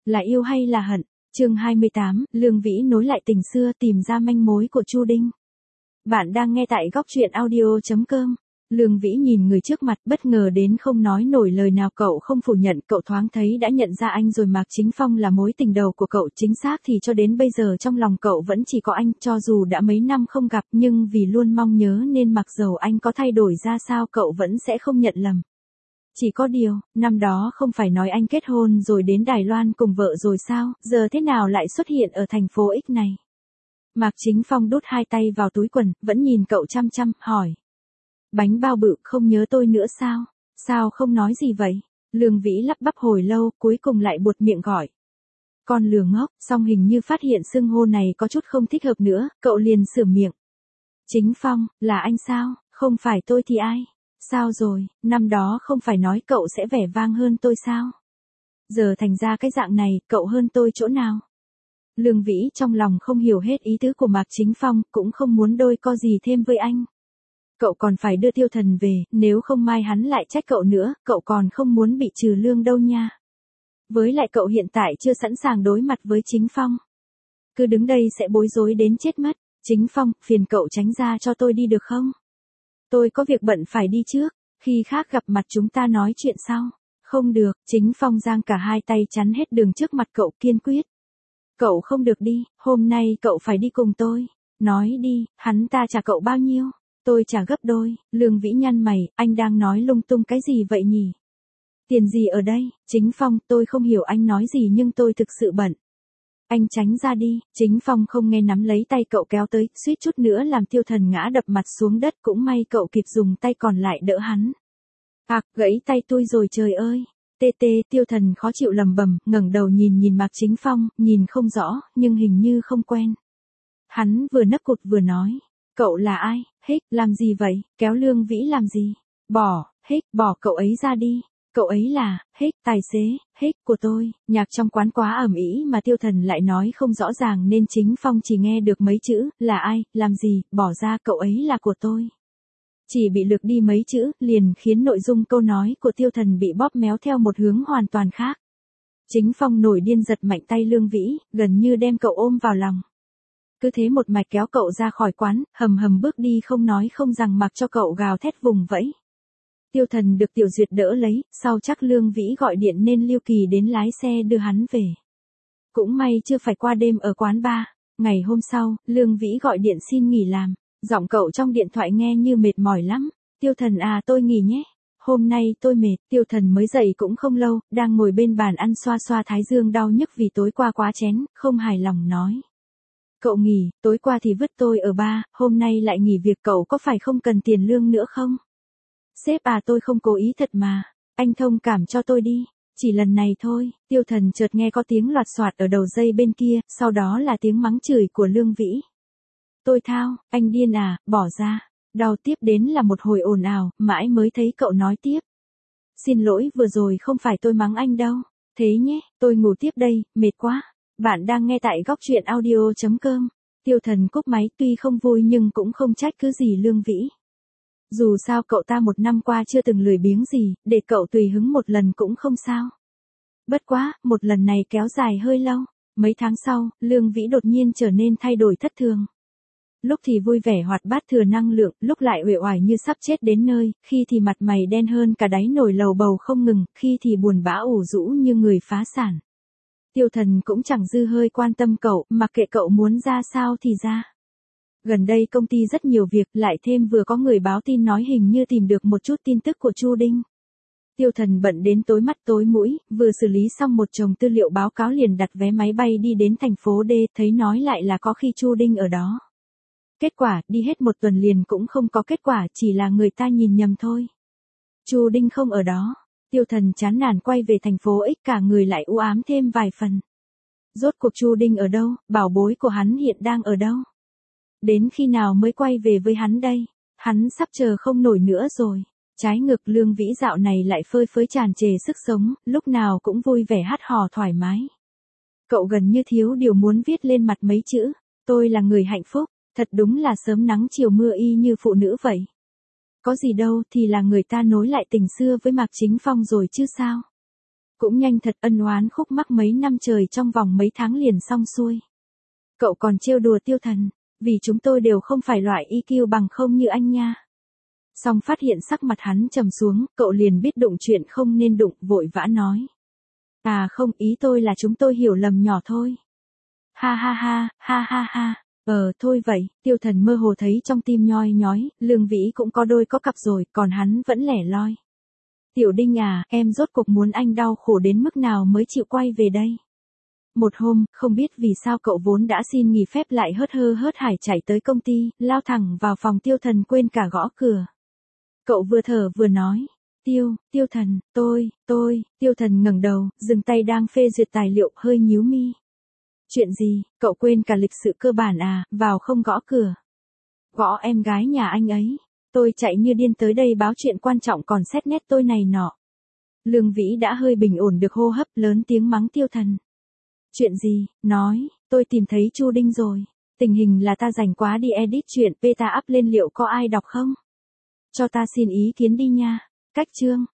là yêu hay là hận? Chương 28, Lương Vĩ nối lại tình xưa tìm ra manh mối của Chu Đinh. Bạn đang nghe tại góc truyện audio.com. Lương Vĩ nhìn người trước mặt bất ngờ đến không nói nổi lời nào. Cậu không phủ nhận, cậu thoáng thấy đã nhận ra anh rồi. Mạc Chính Phong là mối tình đầu của cậu, chính xác thì cho đến bây giờ trong lòng cậu vẫn chỉ có anh. Cho dù đã mấy năm không gặp nhưng vì luôn mong nhớ nên mặc dầu anh có thay đổi ra sao cậu vẫn sẽ không nhận lầm. Chỉ có điều, năm đó không phải nói anh kết hôn rồi đến Đài Loan cùng vợ rồi sao, giờ thế nào lại xuất hiện ở thành phố X này? Mạc Chính Phong đút hai tay vào túi quần, vẫn nhìn cậu chăm chăm, hỏi. Bánh bao bự, không nhớ tôi nữa sao? Sao không nói gì vậy? Lương Vĩ lắp bắp hồi lâu, cuối cùng lại buột miệng gọi. Con lừa ngốc, song hình như phát hiện xưng hô này có chút không thích hợp nữa, cậu liền sửa miệng. Chính Phong, là anh sao? Không phải tôi thì ai? Sao rồi, năm đó không phải nói cậu sẽ vẻ vang hơn tôi sao? Giờ thành ra cái dạng này, cậu hơn tôi chỗ nào? Lương Vĩ trong lòng không hiểu hết ý tứ của Mạc Chính Phong, cũng không muốn đôi co gì thêm với anh. Cậu còn phải đưa Tiêu Thần về, nếu không mai hắn lại trách cậu nữa, cậu còn không muốn bị trừ lương đâu nha. Với lại cậu hiện tại chưa sẵn sàng đối mặt với Chính Phong. Cứ đứng đây sẽ bối rối đến chết mất. Chính Phong, phiền cậu tránh ra cho tôi đi được không? Tôi có việc bận phải đi trước, khi khác gặp mặt chúng ta nói chuyện sau. Không được, Chính Phong giang cả hai tay chắn hết đường trước mặt cậu, kiên quyết. Cậu không được đi, hôm nay cậu phải đi cùng tôi. Nói đi, hắn ta trả cậu bao nhiêu? Tôi trả gấp đôi. Lương Vĩ nhăn mày, anh đang nói lung tung cái gì vậy nhỉ? Tiền gì ở đây? Chính Phong, tôi không hiểu anh nói gì nhưng tôi thực sự bận. Anh tránh ra đi. Chính Phong không nghe, nắm lấy tay cậu kéo tới, suýt chút nữa làm Tiêu Thần ngã đập mặt xuống đất, cũng may cậu kịp dùng tay còn lại đỡ hắn. Gãy tay tôi rồi trời ơi. Tê tê, Tiêu Thần khó chịu lầm bầm, ngẩng đầu nhìn Mạc Chính Phong, nhìn không rõ, nhưng hình như không quen. Hắn vừa nấc cụt vừa nói, cậu là ai? Làm gì vậy? Kéo Lương Vĩ làm gì? Bỏ cậu ấy ra đi. Cậu ấy là, tài xế, của tôi. Nhạc trong quán quá ầm ĩ mà Tiêu Thần lại nói không rõ ràng nên Chính Phong chỉ nghe được mấy chữ, là ai, làm gì, bỏ ra, cậu ấy là của tôi. Chỉ bị lược đi mấy chữ, liền khiến nội dung câu nói của Tiêu Thần bị bóp méo theo một hướng hoàn toàn khác. Chính Phong nổi điên giật mạnh tay Lương Vĩ, gần như đem cậu ôm vào lòng. Cứ thế một mạch kéo cậu ra khỏi quán, hầm bước đi không nói không rằng mặc cho cậu gào thét vùng vẫy. Tiêu Thần được Tiểu Duyệt đỡ lấy, sau chắc Lương Vĩ gọi điện nên Lưu Kỳ đến lái xe đưa hắn về. Cũng may chưa phải qua đêm ở quán bar. Ngày hôm sau, Lương Vĩ gọi điện xin nghỉ làm. Giọng cậu trong điện thoại nghe như mệt mỏi lắm. Tiêu Thần à, tôi nghỉ nhé. Hôm nay tôi mệt. Tiêu Thần mới dậy cũng không lâu, đang ngồi bên bàn ăn xoa xoa thái dương đau nhức vì tối qua quá chén, không hài lòng nói. Cậu nghỉ, tối qua thì vứt tôi ở bar, hôm nay lại nghỉ việc, cậu có phải không cần tiền lương nữa không? Sếp à, tôi không cố ý thật mà. Anh thông cảm cho tôi đi. Chỉ lần này thôi. Tiêu Thần chợt nghe có tiếng loạt soạt ở đầu dây bên kia, sau đó là tiếng mắng chửi của Lương Vĩ. Tôi thao, anh điên à, bỏ ra. Đau tiếp đến là một hồi ồn ào, mãi mới thấy cậu nói tiếp. Xin lỗi, vừa rồi không phải tôi mắng anh đâu. Thế nhé, tôi ngủ tiếp đây, mệt quá. Bạn đang nghe tại góc truyện audio.com. Tiêu Thần cúp máy, tuy không vui nhưng cũng không trách cứ gì Lương Vĩ. Dù sao cậu ta một năm qua chưa từng lười biếng gì, để cậu tùy hứng một lần cũng không sao. Bất quá, một lần này kéo dài hơi lâu. Mấy tháng sau, Lương Vĩ đột nhiên trở nên thay đổi thất thường. Lúc thì vui vẻ hoạt bát thừa năng lượng, lúc lại uể oải như sắp chết đến nơi, khi thì mặt mày đen hơn cả đáy nồi lầu bầu không ngừng, khi thì buồn bã ủ rũ như người phá sản. Tiêu Thần cũng chẳng dư hơi quan tâm cậu, mặc kệ cậu muốn ra sao thì ra. Gần đây công ty rất nhiều việc, lại thêm vừa có người báo tin nói hình như tìm được một chút tin tức của Chu Đinh. Tiêu Thần bận đến tối mắt tối mũi, vừa xử lý xong một chồng tư liệu báo cáo liền đặt vé máy bay đi đến thành phố D, thấy nói lại là có khi Chu Đinh ở đó. Kết quả, đi hết một tuần liền cũng không có kết quả, chỉ là người ta nhìn nhầm thôi. Chu Đinh không ở đó. Tiêu Thần chán nản quay về thành phố X, cả người lại u ám thêm vài phần. Rốt cuộc Chu Đinh ở đâu, bảo bối của hắn hiện đang ở đâu? Đến khi nào mới quay về với hắn đây? Hắn sắp chờ không nổi nữa rồi. Trái ngược, Lương Vĩ dạo này lại phơi phới tràn trề sức sống, lúc nào cũng vui vẻ hát hò thoải mái. Cậu gần như thiếu điều muốn viết lên mặt mấy chữ. Tôi là người hạnh phúc, thật đúng là sớm nắng chiều mưa y như phụ nữ vậy. Có gì đâu, thì là người ta nối lại tình xưa với Mạc Chính Phong rồi chứ sao. Cũng nhanh thật, ân oán khúc mắc mấy năm trời trong vòng mấy tháng liền xong xuôi. Cậu còn trêu đùa Tiêu Thần, vì chúng tôi đều không phải loại EQ bằng không như anh nha. Xong phát hiện sắc mặt hắn trầm xuống, cậu liền biết đụng chuyện không nên đụng, vội vã nói. À không, ý tôi là chúng tôi hiểu lầm nhỏ thôi. Ha ha ha, ha ha ha. Thôi vậy, Tiêu Thần mơ hồ thấy trong tim nhoi nhói, Lương Vĩ cũng có đôi có cặp rồi, còn hắn vẫn lẻ loi. Tiểu Đinh à, em rốt cuộc muốn anh đau khổ đến mức nào mới chịu quay về đây? Một hôm, không biết vì sao cậu vốn đã xin nghỉ phép lại hớt hơ hớt hải chạy tới công ty, lao thẳng vào phòng Tiêu Thần quên cả gõ cửa. Cậu vừa thở vừa nói. Tiêu Thần, Tiêu Thần ngẩng đầu, dừng tay đang phê duyệt tài liệu, hơi nhíu mi. Chuyện gì, cậu quên cả lịch sự cơ bản à, vào không gõ cửa. Gõ em gái nhà anh ấy. Tôi chạy như điên tới đây báo chuyện quan trọng còn xét nét tôi này nọ. Lương Vĩ đã hơi bình ổn được hô hấp, lớn tiếng mắng Tiêu Thần. Chuyện gì, nói, tôi tìm thấy Chu Đinh rồi. Tình hình là ta rảnh quá đi edit chuyện, beta up lên liệu có ai đọc không? Cho ta xin ý kiến đi nha. Cách chương.